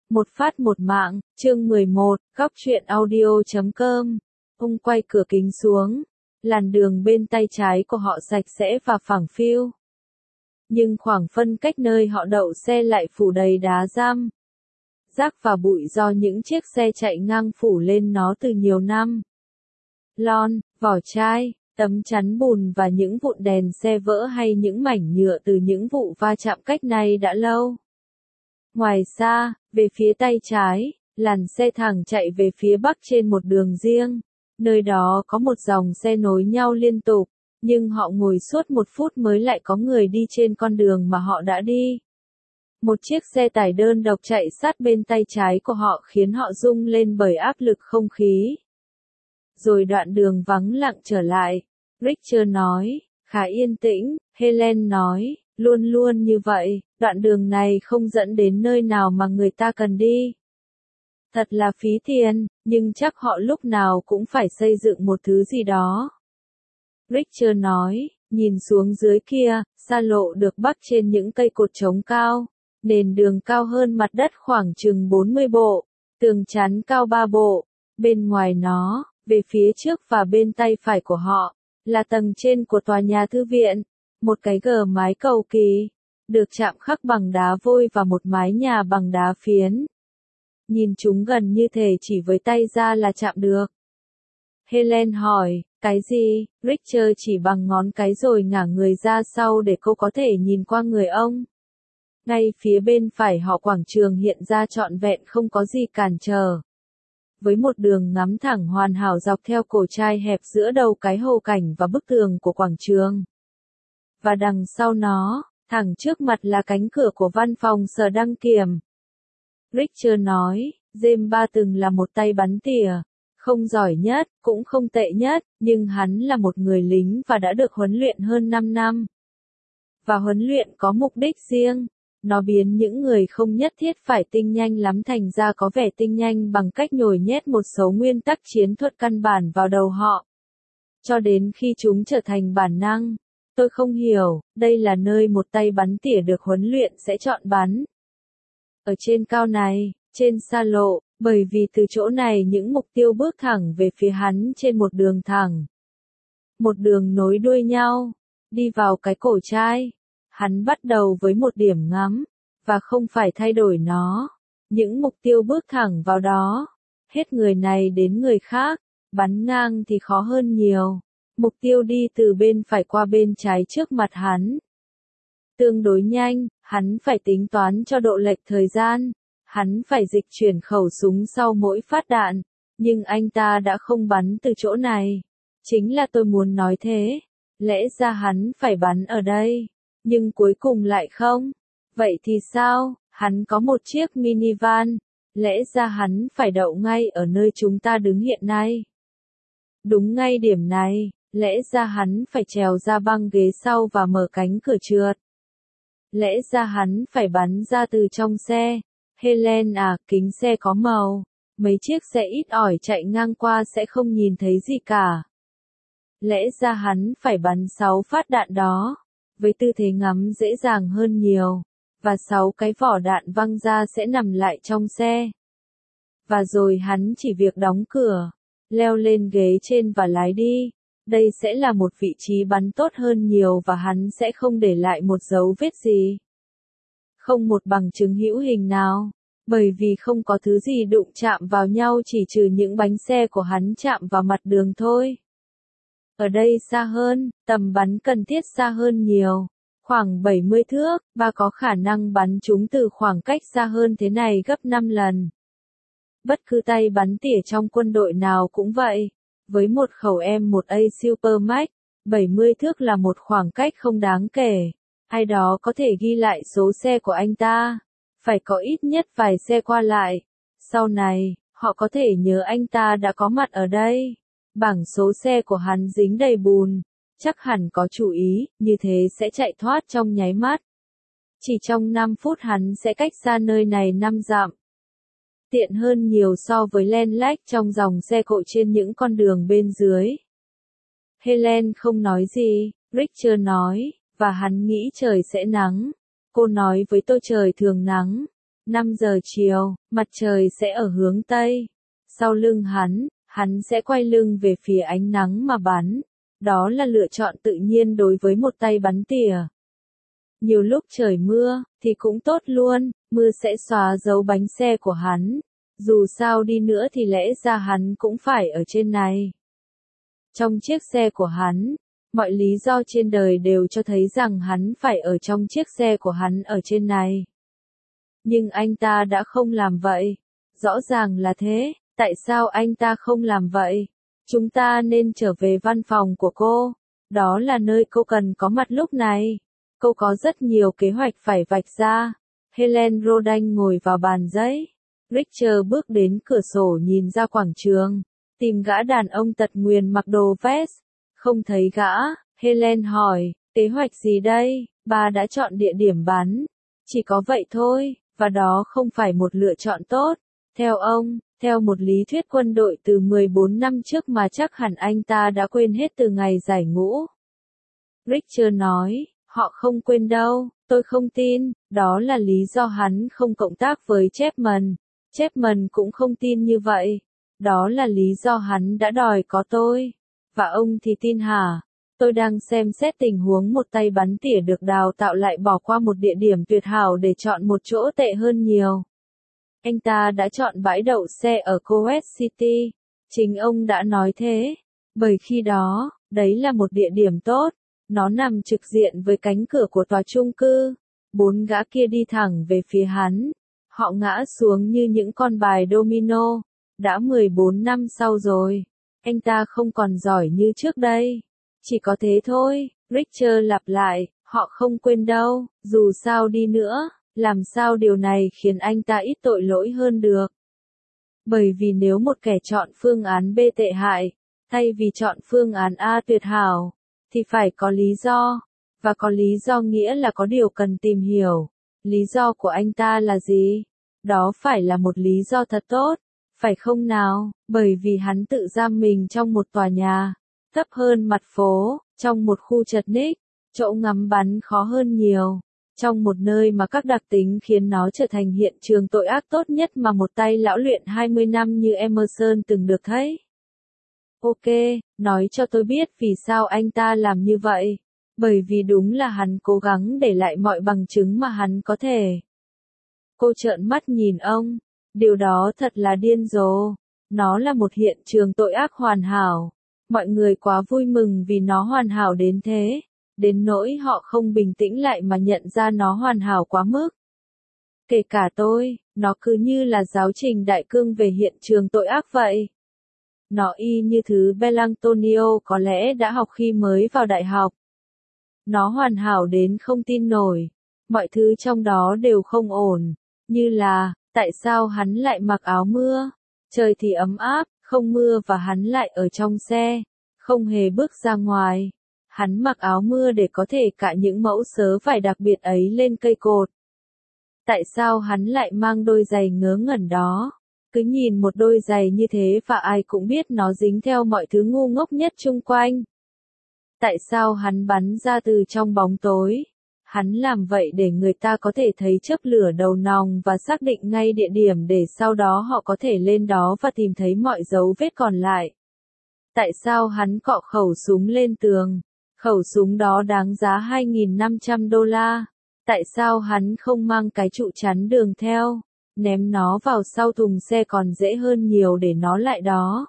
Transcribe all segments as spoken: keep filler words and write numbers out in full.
Một phát một mạng, chương mười một, góc truyện audio chấm com. Ông quay cửa kính xuống. Làn đường bên tay trái của họ sạch sẽ và phẳng phiu. Nhưng khoảng phân cách nơi họ đậu xe lại phủ đầy đá răm, rác và bụi do những chiếc xe chạy ngang phủ lên nó từ nhiều năm. Lon, vỏ chai, tấm chắn bùn và những vụn đèn xe vỡ hay những mảnh nhựa từ những vụ va chạm cách nay đã lâu. Ngoài xa, về phía tay trái, làn xe thẳng chạy về phía bắc trên một đường riêng. Nơi đó có một dòng xe nối nhau liên tục, nhưng họ ngồi suốt một phút mới lại có người đi trên con đường mà họ đã đi. Một chiếc xe tải đơn độc chạy sát bên tay trái của họ khiến họ rung lên bởi áp lực không khí. Rồi đoạn đường vắng lặng trở lại. Richard nói, khá yên tĩnh. Helen nói, luôn luôn như vậy, đoạn đường này không dẫn đến nơi nào mà người ta cần đi. Thật là phí tiền, nhưng chắc họ lúc nào cũng phải xây dựng một thứ gì đó. Richard nói, nhìn xuống dưới kia, xa lộ được bắc trên những cây cột trống cao, nền đường cao hơn mặt đất khoảng chừng bốn mươi bộ, tường chắn cao ba bộ, bên ngoài nó, về phía trước và bên tay phải của họ, là tầng trên của tòa nhà thư viện, một cái gờ mái cầu kỳ, được chạm khắc bằng đá vôi và một mái nhà bằng đá phiến. Nhìn chúng gần như thể chỉ với tay ra là chạm được. Helen hỏi, cái gì? Richard chỉ bằng ngón cái rồi ngả người ra sau để cô có thể nhìn qua người ông. Ngay phía bên phải họ quảng trường hiện ra trọn vẹn không có gì cản trở. Với một đường ngắm thẳng hoàn hảo dọc theo cổ chai hẹp giữa đầu cái hồ cảnh và bức tường của quảng trường. Và đằng sau nó, thẳng trước mặt là cánh cửa của văn phòng sở đăng kiểm. Richard nói, James Ba từng là một tay bắn tỉa, không giỏi nhất, cũng không tệ nhất, nhưng hắn là một người lính và đã được huấn luyện hơn năm năm. Và huấn luyện có mục đích riêng, nó biến những người không nhất thiết phải tinh nhanh lắm thành ra có vẻ tinh nhanh bằng cách nhồi nhét một số nguyên tắc chiến thuật căn bản vào đầu họ. Cho đến khi chúng trở thành bản năng. Tôi không hiểu, đây là nơi một tay bắn tỉa được huấn luyện sẽ chọn bắn. Ở trên cao này, trên xa lộ, bởi vì từ chỗ này những mục tiêu bước thẳng về phía hắn trên một đường thẳng. Một đường nối đuôi nhau, đi vào cái cổ chai. Hắn bắt đầu với một điểm ngắm, và không phải thay đổi nó. Những mục tiêu bước thẳng vào đó, hết người này đến người khác, bắn ngang thì khó hơn nhiều. Mục tiêu đi từ bên phải qua bên trái trước mặt hắn. Tương đối nhanh, hắn phải tính toán cho độ lệch thời gian. Hắn phải dịch chuyển khẩu súng sau mỗi phát đạn. Nhưng anh ta đã không bắn từ chỗ này. Chính là tôi muốn nói thế. Lẽ ra hắn phải bắn ở đây. Nhưng cuối cùng lại không. Vậy thì sao? Hắn có một chiếc minivan. Lẽ ra hắn phải đậu ngay ở nơi chúng ta đứng hiện nay. Đúng ngay điểm này. Lẽ ra hắn phải trèo ra băng ghế sau và mở cánh cửa trượt. Lẽ ra hắn phải bắn ra từ trong xe. Helen à, kính xe có màu. Mấy chiếc xe ít ỏi chạy ngang qua sẽ không nhìn thấy gì cả. Lẽ ra hắn phải bắn sáu phát đạn đó. Với tư thế ngắm dễ dàng hơn nhiều. Và sáu cái vỏ đạn văng ra sẽ nằm lại trong xe. Và rồi hắn chỉ việc đóng cửa, leo lên ghế trên và lái đi. Đây sẽ là một vị trí bắn tốt hơn nhiều và hắn sẽ không để lại một dấu vết gì. Không một bằng chứng hữu hình nào. Bởi vì không có thứ gì đụng chạm vào nhau chỉ trừ những bánh xe của hắn chạm vào mặt đường thôi. Ở đây xa hơn, tầm bắn cần thiết xa hơn nhiều. Khoảng bảy mươi thước, và có khả năng bắn chúng từ khoảng cách xa hơn thế này gấp năm lần. Bất cứ tay bắn tỉa trong quân đội nào cũng vậy. Với một khẩu M một A Supermax, bảy mươi thước là một khoảng cách không đáng kể. Ai đó có thể ghi lại số xe của anh ta. Phải có ít nhất vài xe qua lại. Sau này, họ có thể nhớ anh ta đã có mặt ở đây. Bảng số xe của hắn dính đầy bùn. Chắc hẳn có chú ý, như thế sẽ chạy thoát trong nháy mắt. Chỉ trong năm phút hắn sẽ cách xa nơi này năm dặm. Tiện hơn nhiều so với len lách trong dòng xe cộ trên những con đường bên dưới. Helen không nói gì, Richard nói, và hắn nghĩ trời sẽ nắng. Cô nói với tôi trời thường nắng. năm giờ chiều, mặt trời sẽ ở hướng Tây. Sau lưng hắn, hắn sẽ quay lưng về phía ánh nắng mà bắn. Đó là lựa chọn tự nhiên đối với một tay bắn tỉa. Nhiều lúc trời mưa, thì cũng tốt luôn, mưa sẽ xóa dấu bánh xe của hắn. Dù sao đi nữa thì lẽ ra hắn cũng phải ở trên này. Trong chiếc xe của hắn, mọi lý do trên đời đều cho thấy rằng hắn phải ở trong chiếc xe của hắn ở trên này. Nhưng anh ta đã không làm vậy. Rõ ràng là thế, tại sao anh ta không làm vậy? Chúng ta nên trở về văn phòng của cô. Đó là nơi cô cần có mặt lúc này. Cô có rất nhiều kế hoạch phải vạch ra. Helen Rodan ngồi vào bàn giấy. Richard bước đến cửa sổ nhìn ra quảng trường. Tìm gã đàn ông tật nguyền mặc đồ vest. Không thấy gã, Helen hỏi, kế hoạch gì đây? Bà đã chọn địa điểm bắn. Chỉ có vậy thôi, và đó không phải một lựa chọn tốt. Theo ông, theo một lý thuyết quân đội từ mười bốn năm trước mà chắc hẳn anh ta đã quên hết từ ngày giải ngũ. Richard nói, họ không quên đâu, tôi không tin, đó là lý do hắn không cộng tác với Chapman. Chapman cũng không tin như vậy. Đó là lý do hắn đã đòi có tôi. Và ông thì tin hả? Tôi đang xem xét tình huống một tay bắn tỉa được đào tạo lại bỏ qua một địa điểm tuyệt hảo để chọn một chỗ tệ hơn nhiều. Anh ta đã chọn bãi đậu xe ở Kuwait City. Chính ông đã nói thế. Bởi khi đó, đấy là một địa điểm tốt. Nó nằm trực diện với cánh cửa của tòa chung cư. Bốn gã kia đi thẳng về phía hắn. Họ ngã xuống như những con bài domino. Đã mười bốn năm sau rồi. Anh ta không còn giỏi như trước đây. Chỉ có thế thôi, Richard lặp lại, họ không quên đâu, dù sao đi nữa, làm sao điều này khiến anh ta ít tội lỗi hơn được. Bởi vì nếu một kẻ chọn phương án B tệ hại, thay vì chọn phương án A tuyệt hảo, thì phải có lý do, và có lý do nghĩa là có điều cần tìm hiểu. Lý do của anh ta là gì? Đó phải là một lý do thật tốt, phải không nào? Bởi vì hắn tự giam mình trong một tòa nhà thấp hơn mặt phố, trong một khu chật ních, chỗ ngắm bắn khó hơn nhiều, trong một nơi mà các đặc tính khiến nó trở thành hiện trường tội ác tốt nhất mà một tay lão luyện hai mươi năm như Emerson từng được thấy. Ok, nói cho tôi biết vì sao anh ta làm như vậy. Bởi vì đúng là hắn cố gắng để lại mọi bằng chứng mà hắn có thể. Cô trợn mắt nhìn ông. Điều đó thật là điên rồ. Nó là một hiện trường tội ác hoàn hảo. Mọi người quá vui mừng vì nó hoàn hảo đến thế. Đến nỗi họ không bình tĩnh lại mà nhận ra nó hoàn hảo quá mức. Kể cả tôi, nó cứ như là giáo trình đại cương về hiện trường tội ác vậy. Nó y như thứ Belantonio có lẽ đã học khi mới vào đại học. Nó hoàn hảo đến không tin nổi. Mọi thứ trong đó đều không ổn. Như là, tại sao hắn lại mặc áo mưa? Trời thì ấm áp, không mưa và hắn lại ở trong xe. Không hề bước ra ngoài. Hắn mặc áo mưa để có thể cạ những mẫu sớ vải đặc biệt ấy lên cây cột. Tại sao hắn lại mang đôi giày ngớ ngẩn đó? Cứ nhìn một đôi giày như thế và ai cũng biết nó dính theo mọi thứ ngu ngốc nhất chung quanh. Tại sao hắn bắn ra từ trong bóng tối? Hắn làm vậy để người ta có thể thấy chớp lửa đầu nòng và xác định ngay địa điểm để sau đó họ có thể lên đó và tìm thấy mọi dấu vết còn lại. Tại sao hắn cọ khẩu súng lên tường? Khẩu súng đó đáng giá hai nghìn năm trăm đô la. Tại sao hắn không mang cái trụ chắn đường theo? Ném nó vào sau thùng xe còn dễ hơn nhiều để nó lại đó.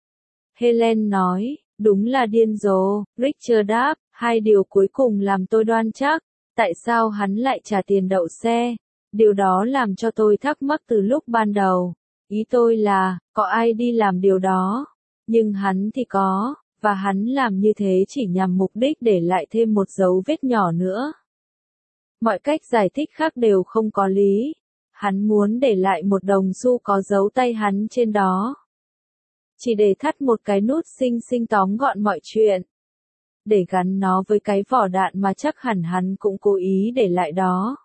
Helen nói, đúng là điên rồ. Richard đáp, hai điều cuối cùng làm tôi đoan chắc. Tại sao hắn lại trả tiền đậu xe? Điều đó làm cho tôi thắc mắc từ lúc ban đầu. Ý tôi là, có ai đi làm điều đó? Nhưng hắn thì có, và hắn làm như thế chỉ nhằm mục đích để lại thêm một dấu vết nhỏ nữa. Mọi cách giải thích khác đều không có lý. Hắn muốn để lại một đồng xu có dấu tay hắn trên đó. Chỉ để thắt một cái nút xinh xinh tóm gọn mọi chuyện. Để gắn nó với cái vỏ đạn mà chắc hẳn hắn cũng cố ý để lại đó.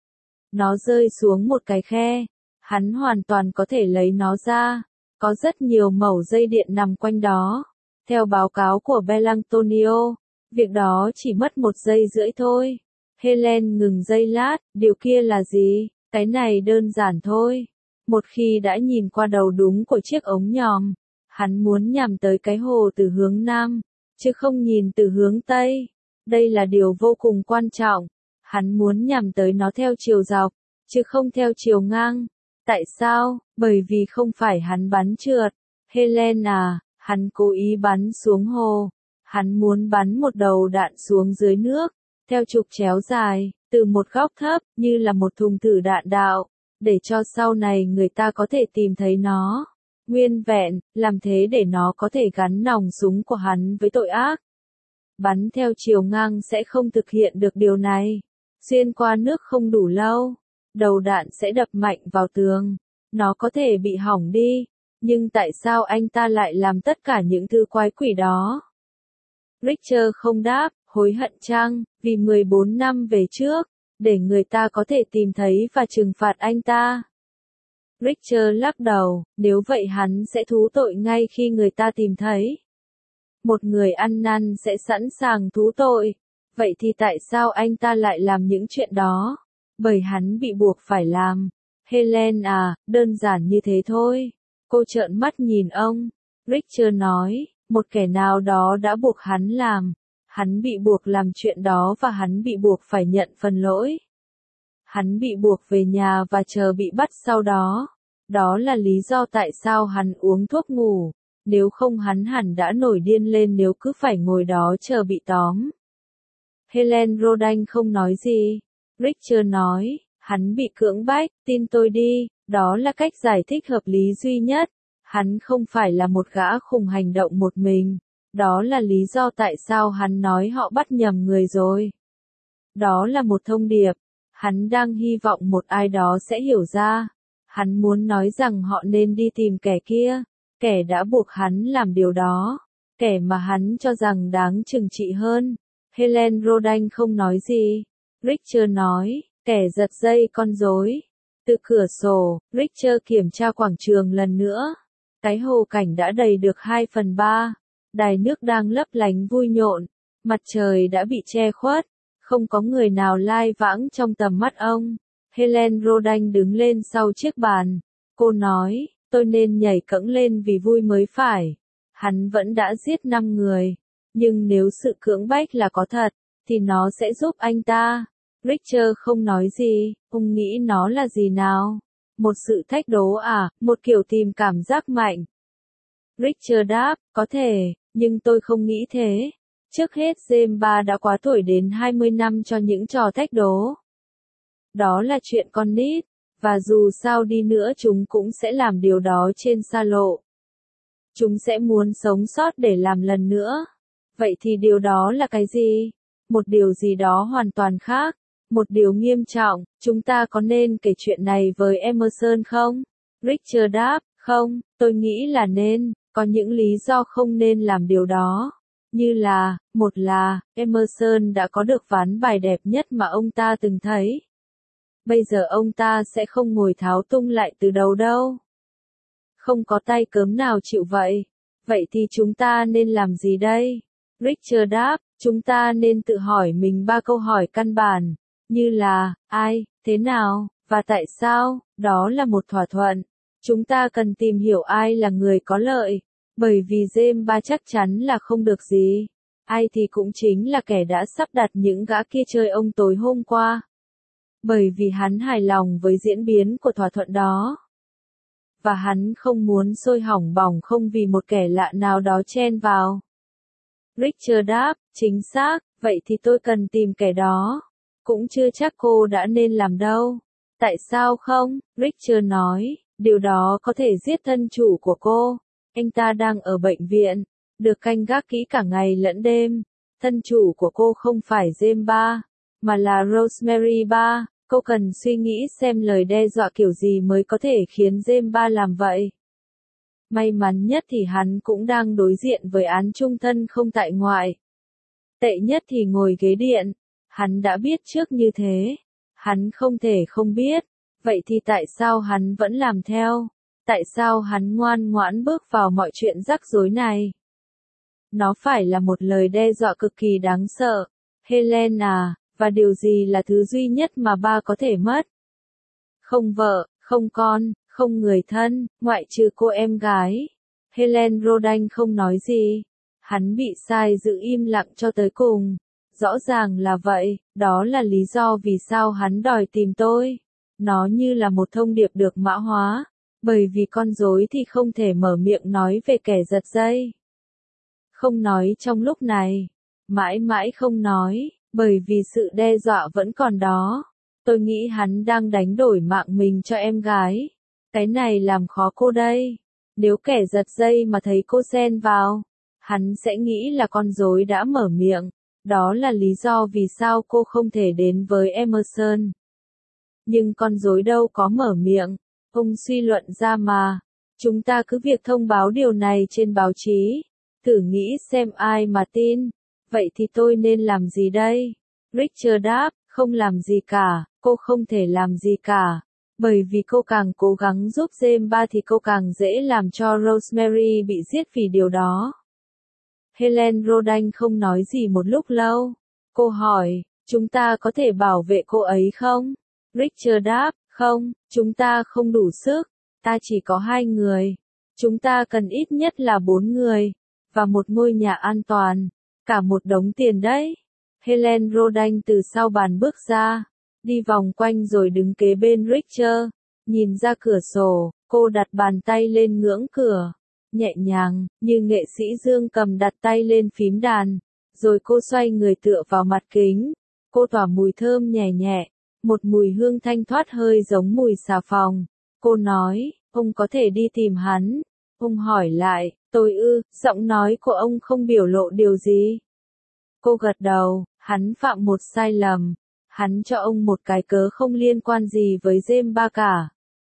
Nó rơi xuống một cái khe. Hắn hoàn toàn có thể lấy nó ra. Có rất nhiều mẩu dây điện nằm quanh đó. Theo báo cáo của Belantonio, việc đó chỉ mất một giây rưỡi thôi. Helen ngừng giây lát, điều kia là gì? Cái này đơn giản thôi. Một khi đã nhìn qua đầu đúng của chiếc ống nhòm, hắn muốn nhằm tới cái hồ từ hướng Nam, chứ không nhìn từ hướng Tây. Đây là điều vô cùng quan trọng. Hắn muốn nhằm tới nó theo chiều dọc, chứ không theo chiều ngang. Tại sao? Bởi vì không phải hắn bắn trượt. Helen à, hắn cố ý bắn xuống hồ. Hắn muốn bắn một đầu đạn xuống dưới nước, theo trục chéo dài, từ một góc thấp, như là một thùng thử đạn đạo, để cho sau này người ta có thể tìm thấy nó. Nguyên vẹn, làm thế để nó có thể gắn nòng súng của hắn với tội ác. Bắn theo chiều ngang sẽ không thực hiện được điều này. Xuyên qua nước không đủ lâu, đầu đạn sẽ đập mạnh vào tường. Nó có thể bị hỏng đi. Nhưng tại sao anh ta lại làm tất cả những thứ quái quỷ đó? Richter không đáp, hối hận chăng, vì mười bốn năm về trước, để người ta có thể tìm thấy và trừng phạt anh ta. Richter lắc đầu, nếu vậy hắn sẽ thú tội ngay khi người ta tìm thấy. Một người ăn năn sẽ sẵn sàng thú tội. Vậy thì tại sao anh ta lại làm những chuyện đó? Bởi hắn bị buộc phải làm. Helen à, đơn giản như thế thôi. Cô trợn mắt nhìn ông. Richter nói, một kẻ nào đó đã buộc hắn làm. Hắn bị buộc làm chuyện đó và hắn bị buộc phải nhận phần lỗi. Hắn bị buộc về nhà và chờ bị bắt sau đó. Đó là lý do tại sao hắn uống thuốc ngủ. Nếu không hắn hẳn đã nổi điên lên nếu cứ phải ngồi đó chờ bị tóm. Helen Rodan không nói gì. Richter nói, hắn bị cưỡng bách, tin tôi đi, đó là cách giải thích hợp lý duy nhất. Hắn không phải là một gã khùng hành động một mình. Đó là lý do tại sao hắn nói họ bắt nhầm người rồi. Đó là một thông điệp. Hắn đang hy vọng một ai đó sẽ hiểu ra. Hắn muốn nói rằng họ nên đi tìm kẻ kia. Kẻ đã buộc hắn làm điều đó. Kẻ mà hắn cho rằng đáng trừng trị hơn. Helen Rodan không nói gì. Richter nói, kẻ giật dây con rối. Từ cửa sổ, Richter kiểm tra quảng trường lần nữa. Cái hồ cảnh đã đầy được hai phần ba. Đài nước đang lấp lánh vui nhộn. Mặt trời đã bị che khuất. Không có người nào lai vãng trong tầm mắt ông. Helen Rodan đứng lên sau chiếc bàn. Cô nói, tôi nên nhảy cẫng lên vì vui mới phải. Hắn vẫn đã giết năm người. Nhưng nếu sự cưỡng bách là có thật, thì nó sẽ giúp anh ta. Richter không nói gì, ông nghĩ nó là gì nào? Một sự thách đố à, một kiểu tìm cảm giác mạnh. Richter đáp, có thể, nhưng tôi không nghĩ thế. Trước hết James ba đã quá tuổi đến hai mươi năm cho những trò thách đố. Đó là chuyện con nít, và dù sao đi nữa chúng cũng sẽ làm điều đó trên xa lộ. Chúng sẽ muốn sống sót để làm lần nữa. Vậy thì điều đó là cái gì? Một điều gì đó hoàn toàn khác. Một điều nghiêm trọng, chúng ta có nên kể chuyện này với Emerson không? Richter đáp, không, tôi nghĩ là nên, có những lý do không nên làm điều đó. Như là, một là, Emerson đã có được ván bài đẹp nhất mà ông ta từng thấy. Bây giờ ông ta sẽ không ngồi tháo tung lại từ đầu đâu. Không có tay cớm nào chịu vậy. Vậy thì chúng ta nên làm gì đây? Richter đáp, chúng ta nên tự hỏi mình ba câu hỏi căn bản. Như là, ai, thế nào, và tại sao, đó là một thỏa thuận. Chúng ta cần tìm hiểu ai là người có lợi. Bởi vì James ba chắc chắn là không được gì. Ai thì cũng chính là kẻ đã sắp đặt những gã kia chơi ông tối hôm qua. Bởi vì hắn hài lòng với diễn biến của thỏa thuận đó. Và hắn không muốn sôi hỏng bỏng không vì một kẻ lạ nào đó chen vào. Richter đáp, chính xác, vậy thì tôi cần tìm kẻ đó. Cũng chưa chắc cô đã nên làm đâu. Tại sao không? Richter nói, điều đó có thể giết thân chủ của cô. Anh ta đang ở bệnh viện, được canh gác kỹ cả ngày lẫn đêm. Thân chủ của cô không phải James ba, mà là Rosemary ba. Cô cần suy nghĩ xem lời đe dọa kiểu gì mới có thể khiến James ba làm vậy. May mắn nhất thì hắn cũng đang đối diện với án chung thân không tại ngoại. Tệ nhất thì ngồi ghế điện. Hắn đã biết trước như thế. Hắn không thể không biết. Vậy thì tại sao hắn vẫn làm theo? Tại sao hắn ngoan ngoãn bước vào mọi chuyện rắc rối này? Nó phải là một lời đe dọa cực kỳ đáng sợ. Helen à, và điều gì là thứ duy nhất mà ba có thể mất? không vợ, không con, không người thân, ngoại trừ cô em gái. Helen Rodan không nói gì. Hắn bị sai giữ im lặng cho tới cùng. Rõ ràng là vậy, đó là lý do vì sao hắn đòi tìm tôi. Nó như là một thông điệp được mã hóa, bởi vì con rối thì không thể mở miệng nói về kẻ giật dây. Không nói trong lúc này, mãi mãi không nói, bởi vì sự đe dọa vẫn còn đó. Tôi nghĩ hắn đang đánh đổi mạng mình cho em gái. Cái này làm khó cô đây. Nếu kẻ giật dây mà thấy cô xen vào, hắn sẽ nghĩ là con rối đã mở miệng. Đó là lý do vì sao cô không thể đến với Emerson. Nhưng con rối đâu có mở miệng. Ông suy luận ra mà. Chúng ta cứ việc thông báo điều này trên báo chí. Thử nghĩ xem ai mà tin. Vậy thì tôi nên làm gì đây? Richard đáp, không làm gì cả, cô không thể làm gì cả. Bởi vì cô càng cố gắng giúp James ba thì cô càng dễ làm cho Rosemary bị giết vì điều đó. Helen Rodan không nói gì một lúc lâu. Cô hỏi, chúng ta có thể bảo vệ cô ấy không? Richard đáp, không, chúng ta không đủ sức. Ta chỉ có hai người. Chúng ta cần ít nhất là bốn người. Và một ngôi nhà an toàn. Cả một đống tiền đấy. Helen Rodan từ sau bàn bước ra. Đi vòng quanh rồi đứng kế bên Richard. Nhìn ra cửa sổ, cô đặt bàn tay lên ngưỡng cửa. Nhẹ nhàng, như nghệ sĩ dương cầm đặt tay lên phím đàn. Rồi cô xoay người tựa vào mặt kính. Cô tỏa mùi thơm nhẹ nhẹ. Một mùi hương thanh thoát hơi giống mùi xà phòng. Cô nói, ông có thể đi tìm hắn. Ông hỏi lại, tôi ư, giọng nói của ông không biểu lộ điều gì. Cô gật đầu, hắn phạm một sai lầm. Hắn cho ông một cái cớ không liên quan gì với James ba cả.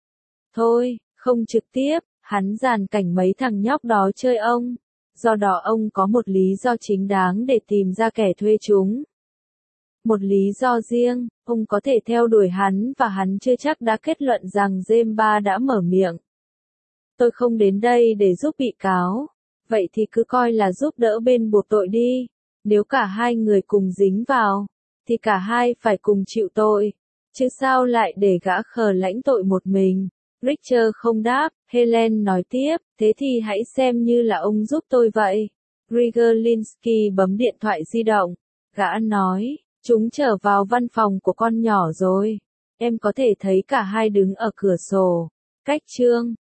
Thôi, không trực tiếp, hắn dàn cảnh mấy thằng nhóc đó chơi ông. Do đó ông có một lý do chính đáng để tìm ra kẻ thuê chúng. Một lý do riêng, ông có thể theo đuổi hắn và hắn chưa chắc đã kết luận rằng James ba đã mở miệng. Tôi không đến đây để giúp bị cáo. Vậy thì cứ coi là giúp đỡ bên buộc tội đi. Nếu cả hai người cùng dính vào, thì cả hai phải cùng chịu tội. Chứ sao lại để gã khờ lãnh tội một mình. Richard không đáp, Helen nói tiếp, thế thì hãy xem như là ông giúp tôi vậy. Rigelinsky bấm điện thoại di động. Gã nói, chúng trở vào văn phòng của con nhỏ rồi. Em có thể thấy cả hai đứng ở cửa sổ. Cách chương